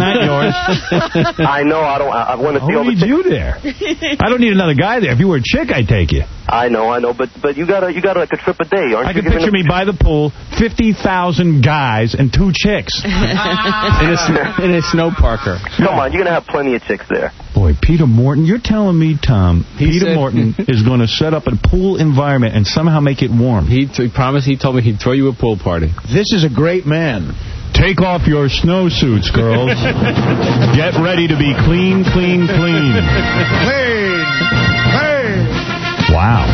not yours. I know. I want to see all the chicks. Who needs you there? I don't need another guy there. If you were a chick, I'd take you. I know. But you got like a trip a day, aren't you? I can picture me by the pool, 50,000 guys and 2 chicks. in a snow parker. Come on, you're going to have plenty of chicks there. Boy, Peter Morton, you're telling me, Tom, Peter Morton is going to set up a pool environment and somehow make it warm. He promised, he told me he'd throw you a pool party. This is a great man. Take off your snowsuits, girls. Get ready to be clean, clean, clean. Clean. Wow.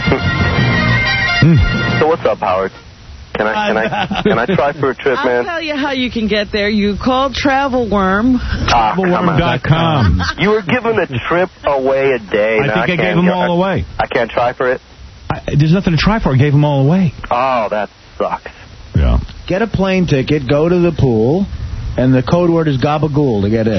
So what's up, Howard? Can I try for a trip, man? I'll tell you how you can get there. You call Travelworm. Travelworm.com. You were given a trip away a day. I think I gave them all away. I can't try for it? There's nothing to try for. I gave them all away. Oh, that sucks. Yeah. Get a plane ticket, go to the pool, and the code word is gabagool to get in.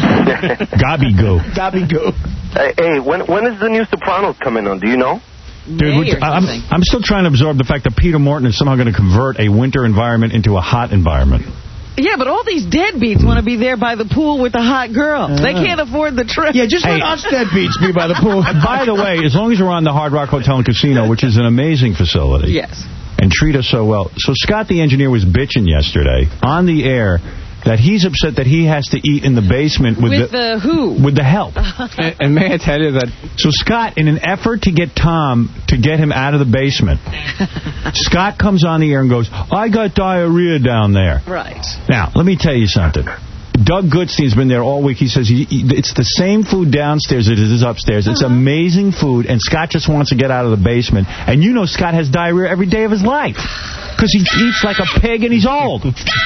Gabby-goo. Gabby-goo. Hey, when is the new Sopranos coming on? Do you know? Dude, I'm still trying to absorb the fact that Peter Morton is somehow going to convert a winter environment into a hot environment. Yeah, but all these deadbeats want to be there by the pool with the hot girl. They can't afford the trip. Yeah, just let us deadbeats be by the pool. By the way, as long as you're on the Hard Rock Hotel and Casino, which is an amazing facility. Yes. And treat us so well. So Scott the engineer was bitching yesterday on the air that he's upset that he has to eat in the basement with the who? With the help. And may I tell you that... So Scott, in an effort to get Tom to get him out of the basement, Scott comes on the air and goes, I got diarrhea down there. Right. Now, let me tell you something. Doug Goodstein's been there all week. He says it's the same food downstairs as it is upstairs. It's amazing food, and Scott just wants to get out of the basement. And you know Scott has diarrhea every day of his life because he eats like a pig and he's old.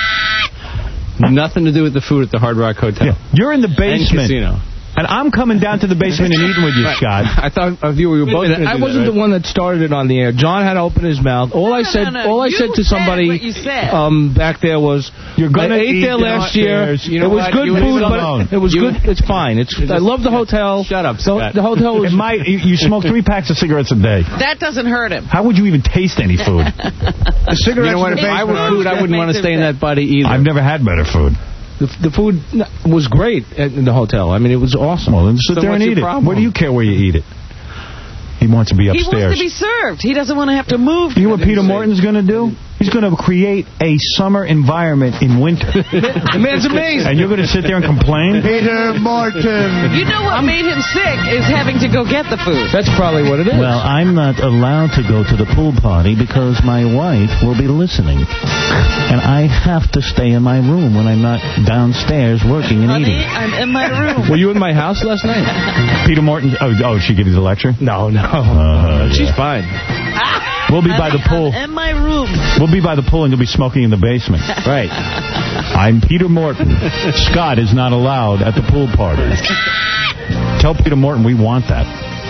Nothing to do with the food at the Hard Rock Hotel. Yeah. You're in the basement. And casino. And I'm coming down to the basement and eating with you, Scott. I thought of you. We were both. I wasn't the one that started it on the air. John had to open his mouth. All I said to somebody back there was, "You're gonna eat there last year. You know it was good food, but it was good. It's fine. I love the hotel. Shut up, Scott. The hotel was. You smoke 3 packs of cigarettes a day. That doesn't hurt him. How would you even taste any food? The cigarettes. You know what? If I were food, I wouldn't want to stay in that body either. I've never had better food. The food was great in the hotel. I mean, it was awesome. Well, then sit there and eat it. What do you care where you eat it? He wants to be upstairs. He wants to be served. He doesn't want to have to move. You know what Peter Morton's going to do? He's going to create a summer environment in winter. The man's amazing. And you're going to sit there and complain? Peter Morton. You know what made him sick is having to go get the food. That's probably what it is. Well, I'm not allowed to go to the pool party because my wife will be listening. And I have to stay in my room when I'm not downstairs working and eating. I'm in my room. Were you in my house last night? Peter Morton. Oh, she gave you the lecture? No. She's fine. We'll be by the pool. In my room. We'll be by the pool and you'll be smoking in the basement. Right. I'm Peter Morton. Scott is not allowed at the pool party. Tell Peter Morton we want that.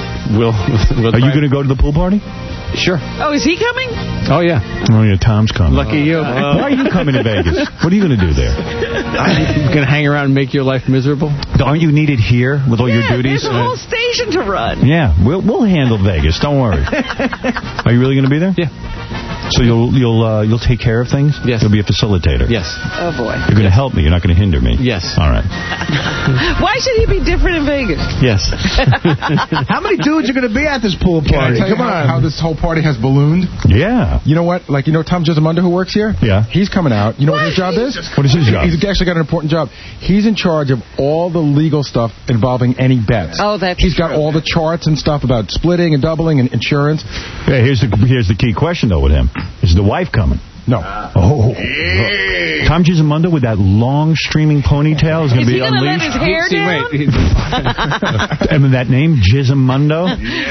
Are you going to go to the pool party? Sure. Oh, is he coming? Oh, yeah. Oh, yeah, Tom's coming. Lucky you. Why are you coming to Vegas? What are you going to do there? I'm going to hang around and make your life miserable. Aren't you needed here with all your duties? There's a whole station to run. Yeah, we'll handle Vegas. Don't worry. Are you really going to be there? Yeah. So you'll take care of things? Yes. You'll be a facilitator? Yes. Oh, boy. You're going to help me. You're not going to hinder me? Yes. All right. Why should he be different in Vegas? Yes. How many dudes are going to be at this pool party? Come on. How this whole party has ballooned? Yeah. You know what? Like, you know Tom Gisamundo who works here? Yeah. He's coming out. You know what his job is? What is his job? He's actually got an important job. He's in charge of all the legal stuff involving any bets. Oh, that's He's got all the charts and stuff about splitting and doubling and insurance. Yeah, here's the key question, though, with him. Is the wife coming? No. Oh. Yeah. Tom Gisamundo with that long streaming ponytail is going to be unleashed. Is he going to let his hair down? And with that name, Gisamundo?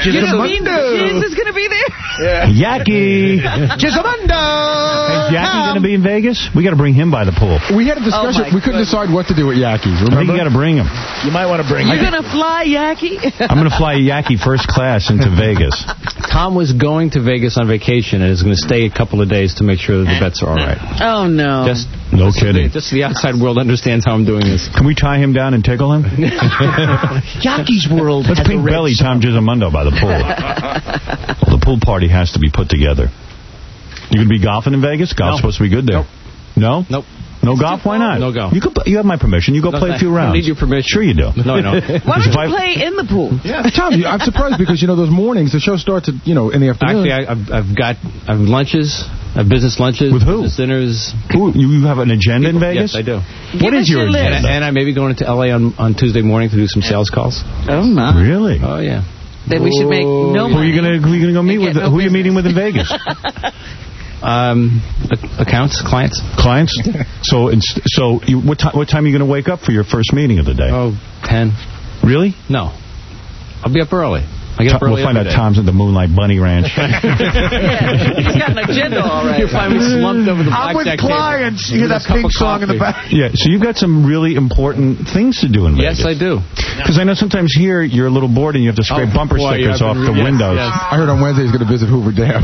Giz is going to be there? Yeah. Yaki! Gisamundo! Is Yaki going to be in Vegas? We got to bring him by the pool. We had a discussion. We couldn't decide what to do with Yaki. Remember? I think you got to bring him. You might want to bring him. You're going to fly Yaki? I'm going to fly Yaki first class into Vegas. Tom was going to Vegas on vacation and is going to stay a couple of days to make sure that the bets are all right. Oh, no. No kidding. Just so the outside world understands how I'm doing this. Can we tie him down and tickle him? Yaki's World. Let's pink belly Tom Gisamundo by the pool. Well, the pool party has to be put together. You going to be golfing in Vegas? Golf's supposed to be good there. Nope. No? Nope. No golf? Why not? No golf. You have my permission. You go play a few rounds. I need your permission. Sure you do. No, I don't. Why don't you play in the pool? Yeah, Tom, I'm surprised because, those mornings, the show starts at, in the afternoon. Actually, I've lunches. I have business lunches. With who? Business dinners. Who? You have an agenda in Vegas? Yes, I do. What is your agenda? And I may be going to L.A. on Tuesday morning to do some sales calls. Oh, my. Really? Oh, yeah. Then we should make no money. Who are you going to go meet with? Who are you meeting with in Vegas? Accounts, clients. Clients? What time are you going to wake up for your first meeting of the day? Oh, 10. Really? No. I'll be up early. I get up early. We'll find out Tom's at the Moonlight Bunny Ranch. He's got an agenda already. You'll find me slumped over the blackjack table. I'm with clients. You hear that pink song in the back? Yeah, so you've got some really important things to do in Vegas. Yes, I do. Because I know sometimes here you're a little bored and you have to scrape bumper stickers off the windows. Yes. I heard on Wednesday he's going to visit Hoover Dam.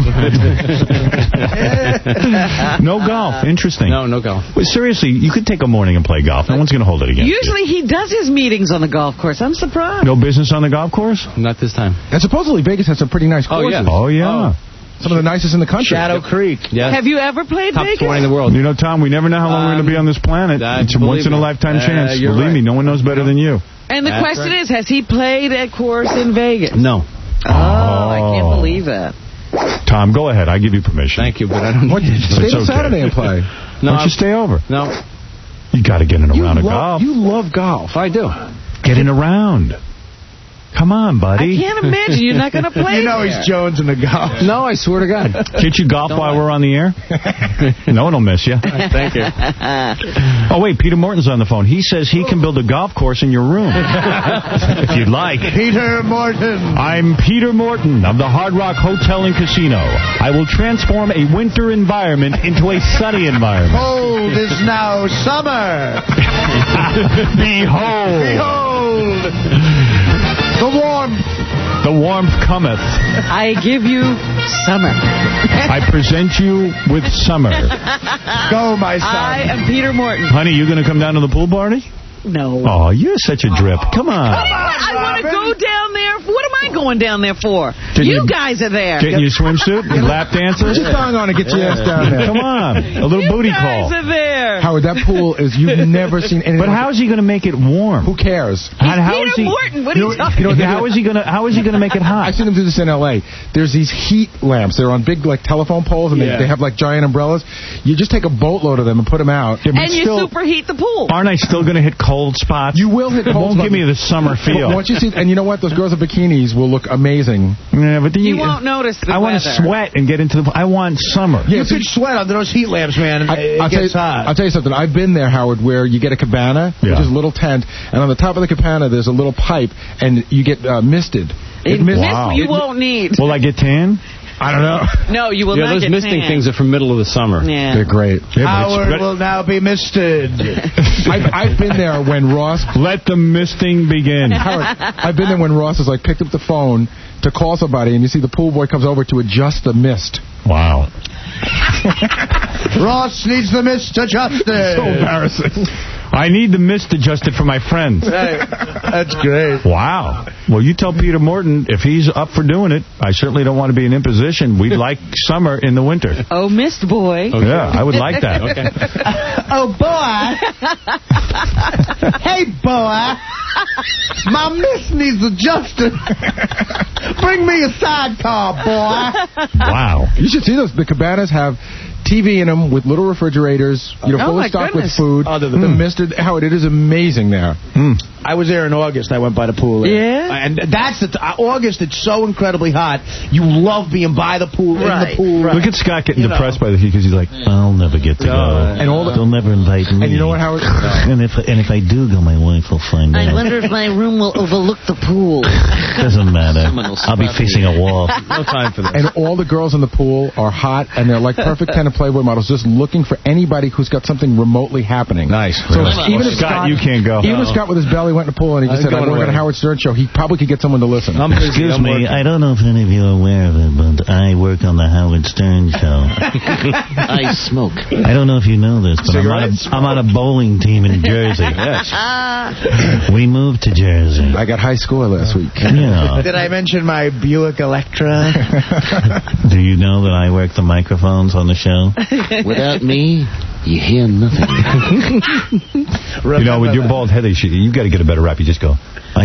No golf. Interesting. No golf. Well, seriously, you could take a morning and play golf. No one's going to hold it against you. Usually he does his meetings on the golf course. I'm surprised. No business on the golf course? Not this time. And supposedly Vegas has some pretty nice courses. Oh, yeah. Some of the nicest in the country. Shadow Creek. Yes. Have you ever played Top Vegas? 20 in the world. Tom, we never know how long we're going to be on this planet. It's a once-in-a-lifetime chance. Believe me, no one knows better than you. And the question is, has he played a course in Vegas? No. Oh, I can't believe that. Tom, go ahead. I give you permission. Thank you, but I don't... Stay till Saturday and play. No, why don't you stay over? No. You got to get in a round of golf. You love golf. I do. Get in a round. Come on, buddy. I can't imagine you're not going to play. He's Jones in the golf. No, I swear to God. Can't you golf while we're on the air? No one will miss you. Thank you. Oh, wait, Peter Morton's on the phone. He says he can build a golf course in your room. If you'd like. Peter Morton. I'm Peter Morton of the Hard Rock Hotel and Casino. I will transform a winter environment into a sunny environment. Cold is now summer. Behold. The warmth cometh. I give you summer. I present you with summer. Go, my son. I am Peter Morton. Honey, you going to come down to the pool party? No. Oh, you're such a drip. Come on. I want to go down there. What am I going down there for? You guys are there. Getting your swimsuit and lap dances? Just hang on and get your ass down there. Come on. A little booty call. You guys are there. Howard, that pool is, you've never seen anything. But how is he going to make it warm? Who cares? Peter Morton. What are you talking about? How is he going to make it hot? I've seen him do this in L.A. There's these heat lamps. They're on big telephone poles, and they have giant umbrellas. You just take a boatload of them and put them out. And you superheat the pool. Aren't I still going to hit cold spots? You will hit cold spots. Won't give me the summer feel. Once you see, and you know what? Those girls in bikinis will look amazing. Yeah, but you won't notice the I want to sweat and get into the... I want summer. You could sweat under those heat lamps, man. It gets hot. I'll tell you something. I've been there, Howard, where you get a cabana, which is a little tent, and on the top of the cabana there's a little pipe, and you get misted. Wow. You won't need. Will I get tan? I don't know. No, you will not those get misting tan. things are from middle of the summer. Yeah. They're great. Howard will now be misted. I've been there when Ross... Let the misting begin. Howard, I've been there when Ross has picked up the phone to call somebody, and you see the pool boy comes over to adjust the mist. Wow. Ross needs the mist adjusted. So embarrassing. I need the mist adjusted for my friends. Hey, that's great. Wow. Well, you tell Peter Morton if he's up for doing it. I certainly don't want to be an imposition. We'd like summer in the winter. Oh, mist boy. Okay. Yeah, I would like that. Okay. Oh, boy. Hey, boy. My mist needs adjusted. Bring me a sidecar, boy. Wow. You should see those. The cabanas have TV in them with little refrigerators, fully stocked with food. The misted. Howard, it is amazing there. I was there in August. I went by the pool. Yeah? And that's August. It's so incredibly hot. You love being by the pool, in the pool. Look at Scott getting depressed by the heat because he's like, I'll never get to go. And they'll never invite me. And you know what, Howard? And if I do go, my wife will find out. I wonder if my room will overlook the pool. Doesn't matter. I'll be facing a wall. No time for that. And all the girls in the pool are hot, and they're like perfect kind of Playboy models, just looking for anybody who's got something remotely happening. Nice. So Really? even if Scott, you can't go. Even if Scott with his belly went in the pool and he just said, I work on a Howard Stern show, he probably could get someone to listen. Excuse me, I don't know if any of you are aware of it, but I work on the Howard Stern show. I smoke. I don't know if you know this, but I'm on a bowling team in Jersey. Yes. We moved to Jersey. I got high score last week. Yeah. Did I mention my Buick Electra? Do you know that I work the microphones on the show? Without me, You hear nothing. You know, with your bald head, you've got to get a better rap. You just go,